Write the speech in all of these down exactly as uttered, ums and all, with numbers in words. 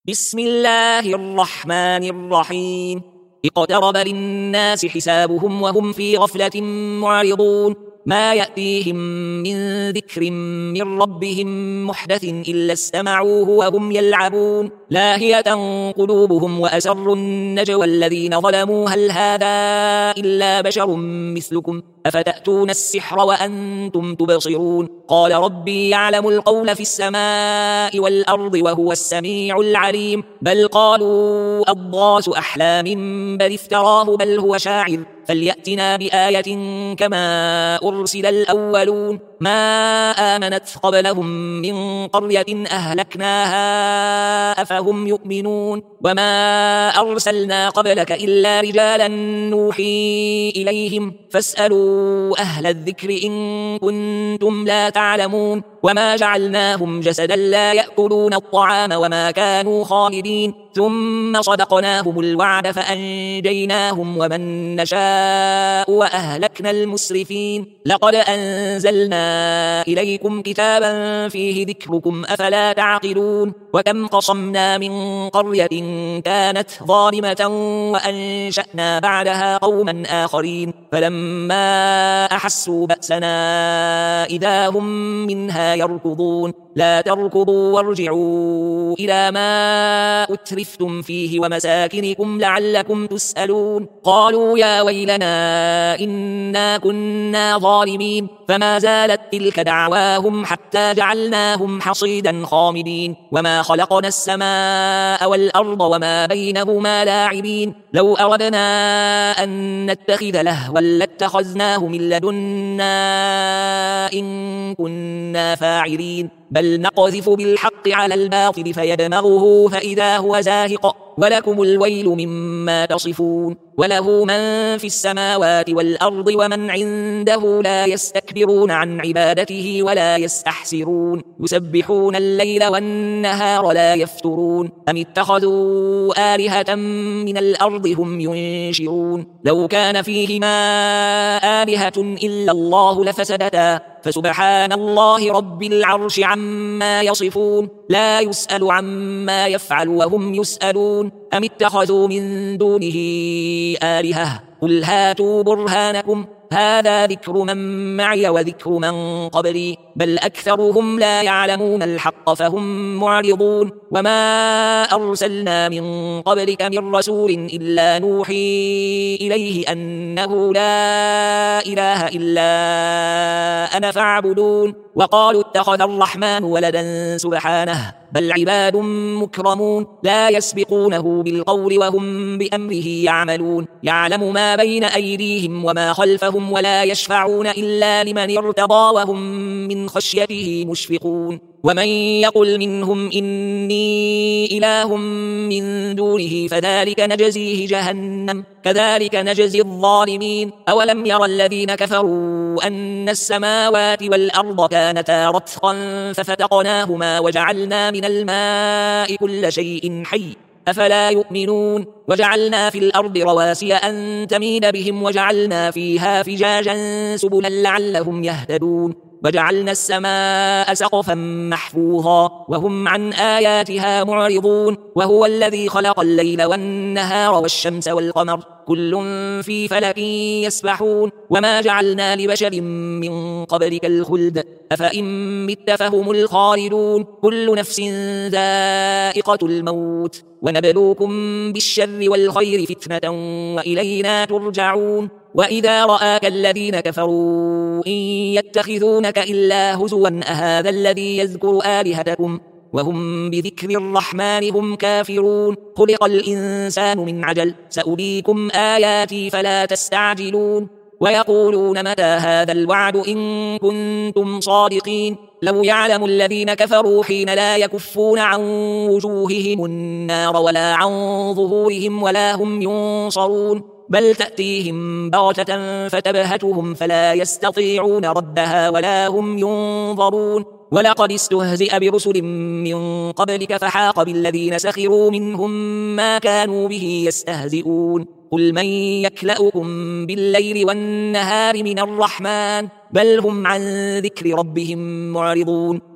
بسم الله الرحمن الرحيم. اقترب للناس حسابهم وهم في غفلة معرضون. ما يأتيهم من ذكر من ربهم محدث إلا استمعوه وهم يلعبون. لاهية قلوبهم وأسروا النجوى الذين ظلموا هل هذا إلا بشر مثلكم أفتأتون السحر وأنتم تبصرون. قال ربي يعلم القول في السماء والأرض وهو السميع العليم. بل قالوا أضغاث أحلام بل افتراه بل هو شاعر فليأتنا بآية كما أرسل الأولون. ما آمنت قبلهم من قرية أهلكناها أفهم يؤمنون. وما أرسلنا قبلك إلا رجالا نوحي إليهم فاسألوا أهل الذكر إن كنتم لا تعلمون. وما جعلناهم جسدا لا يأكلون الطعام وما كانوا خالدين. ثم صدقناهم الوعد فأنجيناهم ومن نشاء وأهلكنا المسرفين. لقد أنزلنا إليكم كتابا فيه ذكركم أفلا تعقلون. وكم قصمنا من قرية كانت ظالمة وأنشأنا بعدها قوما آخرين فلما أحسوا بأسنا إذا هم منها يركضون. لا تركضوا وارجعوا إلى ما أترفتم فيه ومساكنكم لعلكم تسألون. قالوا يا ويلنا إنا كنا ظالمين فما زالت تلك دعواهم حتى جعلناهم حصيدا خامدين. وما خلقنا السماء والأرض وما بينهما لاعبين. لو أردنا أن نتخذ لهوا لاتخذناه من لدنا إن كنا فاعلين. بل نقذف بالحق على الباطل فيدمغه فإذا هو زاهق ولكم الويل مما تصفون. وله من في السماوات والأرض ومن عنده لا يستكبرون عن عبادته ولا يستحسرون. يسبحون الليل والنهار لا يفترون. أم اتخذوا آلهة من الأرض هم ينشرون. لو كان فيهما آلهة إلا الله لفسدتا فسبحان الله رب العرش عما يصفون. لا يسأل عما يفعل وهم يسألون. أم اتخذوا من دونه آلهة قل هاتوا برهانكم هذا ذكر من معي وذكر من قبلي بل أكثرهم لا يعلمون الحق فهم معرضون. وما أرسلنا من قبلك من رسول إلا نوحي إليه أنه لا إله إلا أنا فاعبدون. وقالوا اتخذ الرحمن ولدا سبحانه بل عباد مكرمون لا يسبقونه بالقول وهم بأمره يعملون. يعلم ما بين أيديهم وما خلفهم ولا يشفعون إلا لمن ارتضى وهم من خشيته مشفقون. ومن يقل منهم إني إله من دونه فذلك نجزيه جهنم كذلك نجزي الظالمين. أولم ير الذين كفروا أن السماوات والأرض كانتا رتقا ففتقناهما وجعلنا من الماء كل شيء حي أفلا يؤمنون. وجعلنا في الأرض رواسي أن تميد بهم وجعلنا فيها فجاجا سبلا لعلهم يهتدون. وجعلنا السماء سقفا محفوظا وهم عن آياتها معرضون. وهو الذي خلق الليل والنهار والشمس والقمر كل في فلك يسبحون. وما جعلنا لبشر من قبلك الخلد أفإن مت فهم الخالدون. كل نفس ذائقة الموت ونبلوكم بالشر والخير فتنة وإلينا ترجعون. وإذا رآك الذين كفروا إن يتخذونك إلا هزوا أهذا الذي يذكر آلهتكم وهم بذكر الرحمن هم كافرون. خلق الإنسان من عجل سأريكم آياتي فلا تستعجلون. ويقولون متى هذا الوعد إن كنتم صادقين. لو يعلم الذين كفروا حين لا يكفون عن وجوههم النار ولا عن ظهورهم ولا هم ينصرون. بل تأتيهم بغتة فتبهتهم فلا يستطيعون ردها ولا هم ينظرون. ولقد استهزئ برسل من قبلك فحاق بالذين سخروا منهم ما كانوا به يستهزئون. قل من يكلؤكم بالليل والنهار من الرحمن بل هم عن ذكر ربهم معرضون.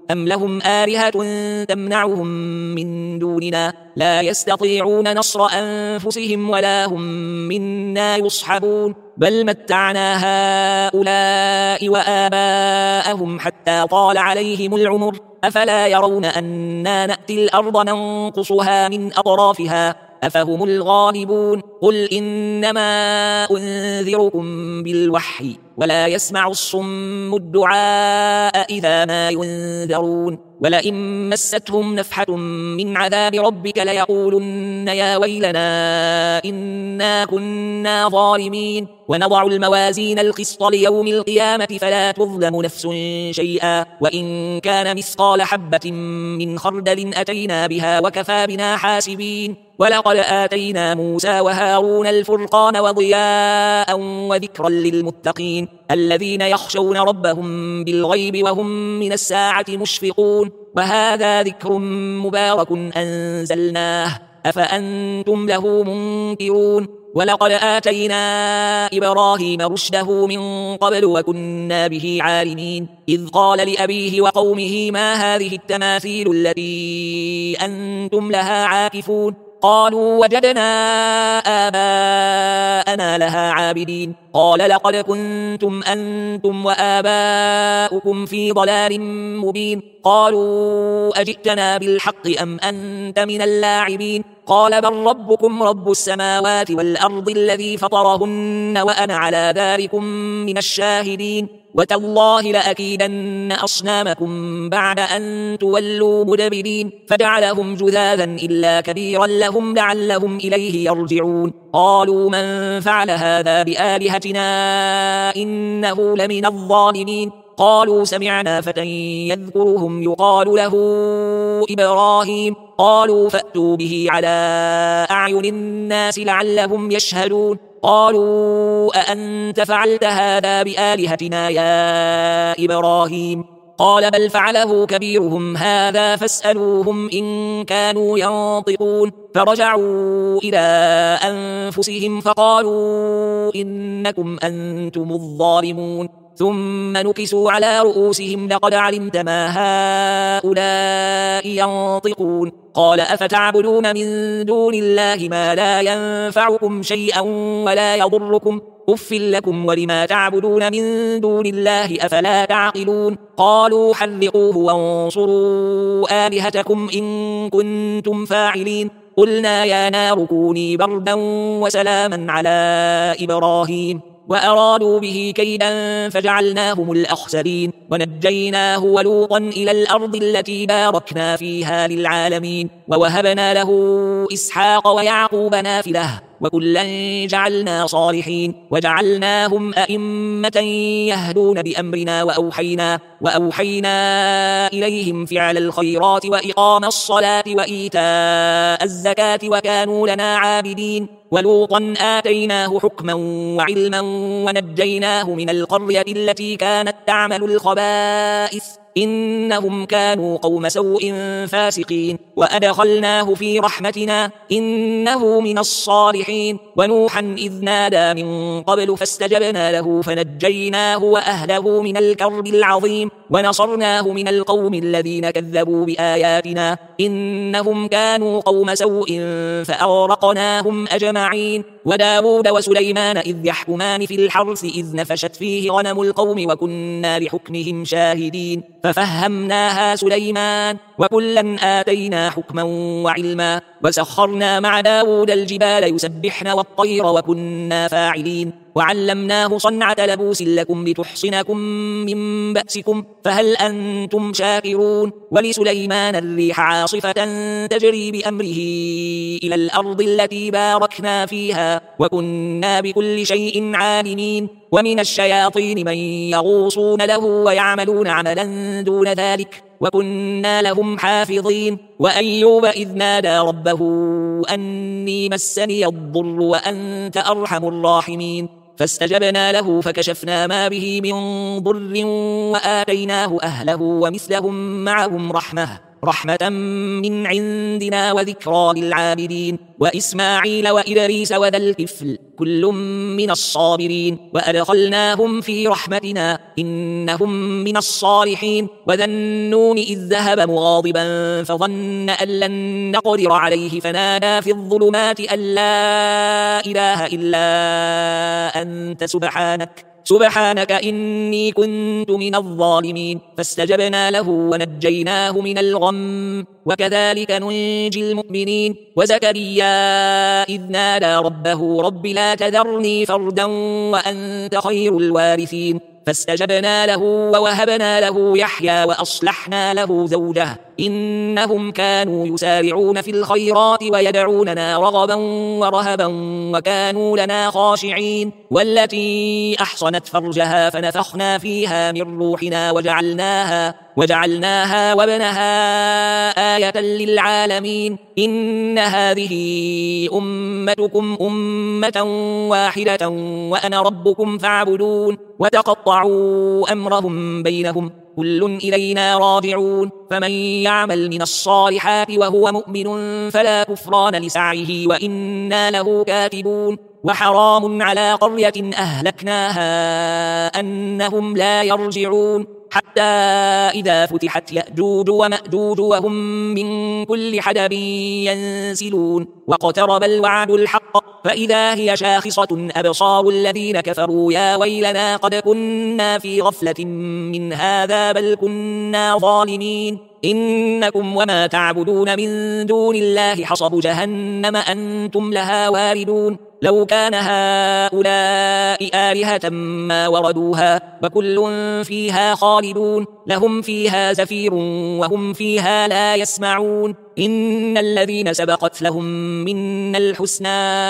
أم لهم آلهة تمنعهم من دوننا لا يستطيعون نصر أنفسهم ولا هم منا يصحبون بل متعنا هؤلاء وآباءهم حتى طال عليهم العمر أفلا يرون أنا نأتي الأرض ننقصها من أطرافها أفهم الغالبون قل إنما أنذركم بالوحي ولا يسمع الصم الدعاء إذا ما ينذرون ولئن مستهم نفحة من عذاب ربك ليقولن يا ويلنا إنا كنا ظالمين ونضع الموازين القسط ليوم القيامة فلا تظلم نفس شيئا وإن كان مثقال حبة من خردل أتينا بها وكفى بنا حاسبين ولقد آتينا موسى وهارون الفرقان وضياء وذكرا للمتقين الذين يخشون ربهم بالغيب وهم من الساعة مشفقون وهذا ذكر مبارك أنزلناه أفأنتم له منكرون ولقد آتينا إبراهيم رشده من قبل وكنا به عالمين إذ قال لأبيه وقومه ما هذه التماثيل التي أنتم لها عاكفون قالوا وجدنا آباءنا لها عابدين قال لقد كنتم أنتم وآباؤكم في ضلال مبين قالوا أجئتنا بالحق أم أنت من اللاعبين قال بل ربكم رب السماوات والأرض الذي فطرهن وأنا على ذلكم من الشاهدين وتالله لأكيدن أصنامكم بعد أن تولوا مدبرين فجعلهم جذاذا إلا كبيرا لهم لعلهم إليه يرجعون قالوا من فعل هذا بآلهتنا إنه لمن الظالمين قالوا سمعنا فتى يذكرهم يقال له إبراهيم قالوا فأتوا به على أعين الناس لعلهم يشهدون قالوا أأنت فعلت هذا بآلهتنا يا إبراهيم قال بل فعله كبيرهم هذا فاسألوهم إن كانوا ينطقون فرجعوا إلى أنفسهم فقالوا إنكم أنتم الظالمون ثم نكسوا على رؤوسهم لقد علمت ما هؤلاء ينطقون قال أفتعبدون من دون الله ما لا ينفعكم شيئا ولا يضركم أف لكم ولما تعبدون من دون الله أفلا تعقلون قالوا حرقوه وانصروا آلهتكم إن كنتم فاعلين قلنا يا نار كوني بردا وسلاما على إبراهيم وأرادوا به كيدا فجعلناهم الأخسرين ونجيناه ولوطا إلى الأرض التي باركنا فيها للعالمين ووهبنا له إسحاق ويعقوب نافلة وكلا جعلنا صالحين وجعلناهم أئمة يهدون بأمرنا وأوحينا, وأوحينا إليهم فعل الخيرات وإقام الصلاة وإيتاء الزكاة وكانوا لنا عابدين ولوطا آتيناه حكما وعلما ونجيناه من القرية التي كانت تعمل الخبائث إنهم كانوا قوم سوء فاسقين وأدخلناه في رحمتنا إنه من الصالحين ونوحا إذ نادى من قبل فاستجبنا له فنجيناه وأهله من الكرب العظيم ونصرناه من القوم الذين كذبوا بآياتنا إنهم كانوا قوم سوء فأغرقناهم أجمعين وداود وسليمان إذ يحكمان في الحرث إذ نفشت فيه غنم القوم وكنا لحكمهم شاهدين ففهمناها سليمان وكلا آتينا حكما وعلما وسخرنا مع داود الجبال يسبحن والطير وكنا فاعلين وعلمناه صنعة لبوس لكم لتحصنكم من بأسكم فهل أنتم شاكرون ولسليمان الريح عاصفة تجري بأمره إلى الأرض التي باركنا فيها وكنا بكل شيء عالمين ومن الشياطين من يغوصون له ويعملون عملا دون ذلك وكنا لهم حافظين وأيوب إذ نادى ربه أني مسني الضر وأنت أرحم الراحمين فاستجبنا له فكشفنا ما به من ضر وآتيناه أهله ومثلهم معهم رحمة رحمة من عندنا وذكرى للعابدين وإسماعيل وإدريس وذا الكفل كل من الصابرين وأدخلناهم في رحمتنا إنهم من الصالحين وذا النون إذ ذهب مغاضبا فظن أن لن نقدر عليه فنادى في الظلمات أن لا إله إلا أنت سبحانك سبحانك إني كنت من الظالمين فاستجبنا له ونجيناه من الغم وكذلك ننجي المؤمنين وزكريا إذ نادى ربه رب لا تذرني فردا وأنت خير الوارثين فاستجبنا له ووهبنا له يحيى وأصلحنا له زوجه إنهم كانوا يسارعون في الخيرات ويدعوننا رغبا ورهبا وكانوا لنا خاشعين والتي أحصنت فرجها فنفخنا فيها من روحنا وجعلناها وجعلناها وابنها آية للعالمين إن هذه أمتكم أمة واحدة وأنا ربكم فاعبدون وتقطعوا أمرهم بينهم كل إلينا راجعون فمن يعمل من الصالحات وهو مؤمن فلا كفران لسعيه وإنا له كاتبون وحرام على قرية أهلكناها أنهم لا يرجعون حتى إذا فتحت يأجوج ومأجوج وهم من كل حدب ينسلون واقترب الوعد الحق فإذا هي شاخصة أبصار الذين كفروا يا ويلنا قد كنا في غفلة من هذا بل كنا ظالمين إنكم وما تعبدون من دون الله حصب جهنم أنتم لها واردون لو كان هؤلاء آلهة ما وردوها وكل فيها خالدون لهم فيها زفير وهم فيها لا يسمعون إن الذين سبقت لهم منا الحسنى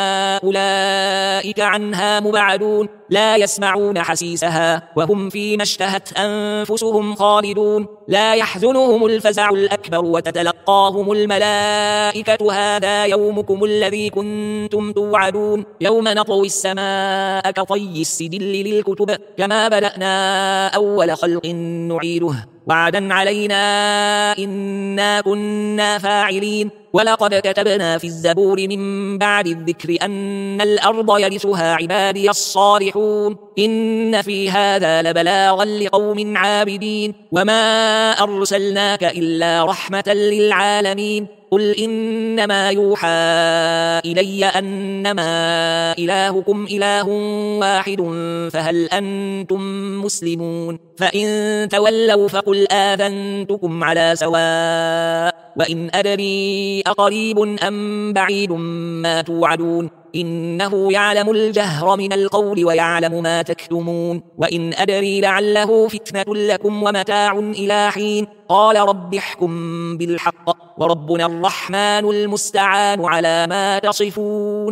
أولئك عنها مبعدون لا يسمعون حسيسها وهم فيما اشتهت أنفسهم خالدون لا يحزنهم الفزع الأكبر وتتلقاهم الملائكة هذا يومكم الذي كنتم توعدون يوم نطوي السماء كطي السجل للكتب كما بدأنا أول خلق نعيده وعدا علينا إنا كنا فاعلين ولقد كتبنا في الزبور من بعد الذكر أن الأرض يرثها عبادي الصالحون إن في هذا لبلاغا لقوم عابدين وما أرسلناك إلا رحمة للعالمين قل إنما يوحى إلي أنما إلهكم إله واحد فهل أنتم مسلمون فإن تولوا فقل آذنتكم على سواء وإن أدري أقريب أم بعيد ما توعدون إنه يعلم الجهر من القول ويعلم ما تكتمون وإن أدري لعله فتنة لكم ومتاع إلى حين قال رب احكم بالحق وربنا الرحمن المستعان على ما تصفون.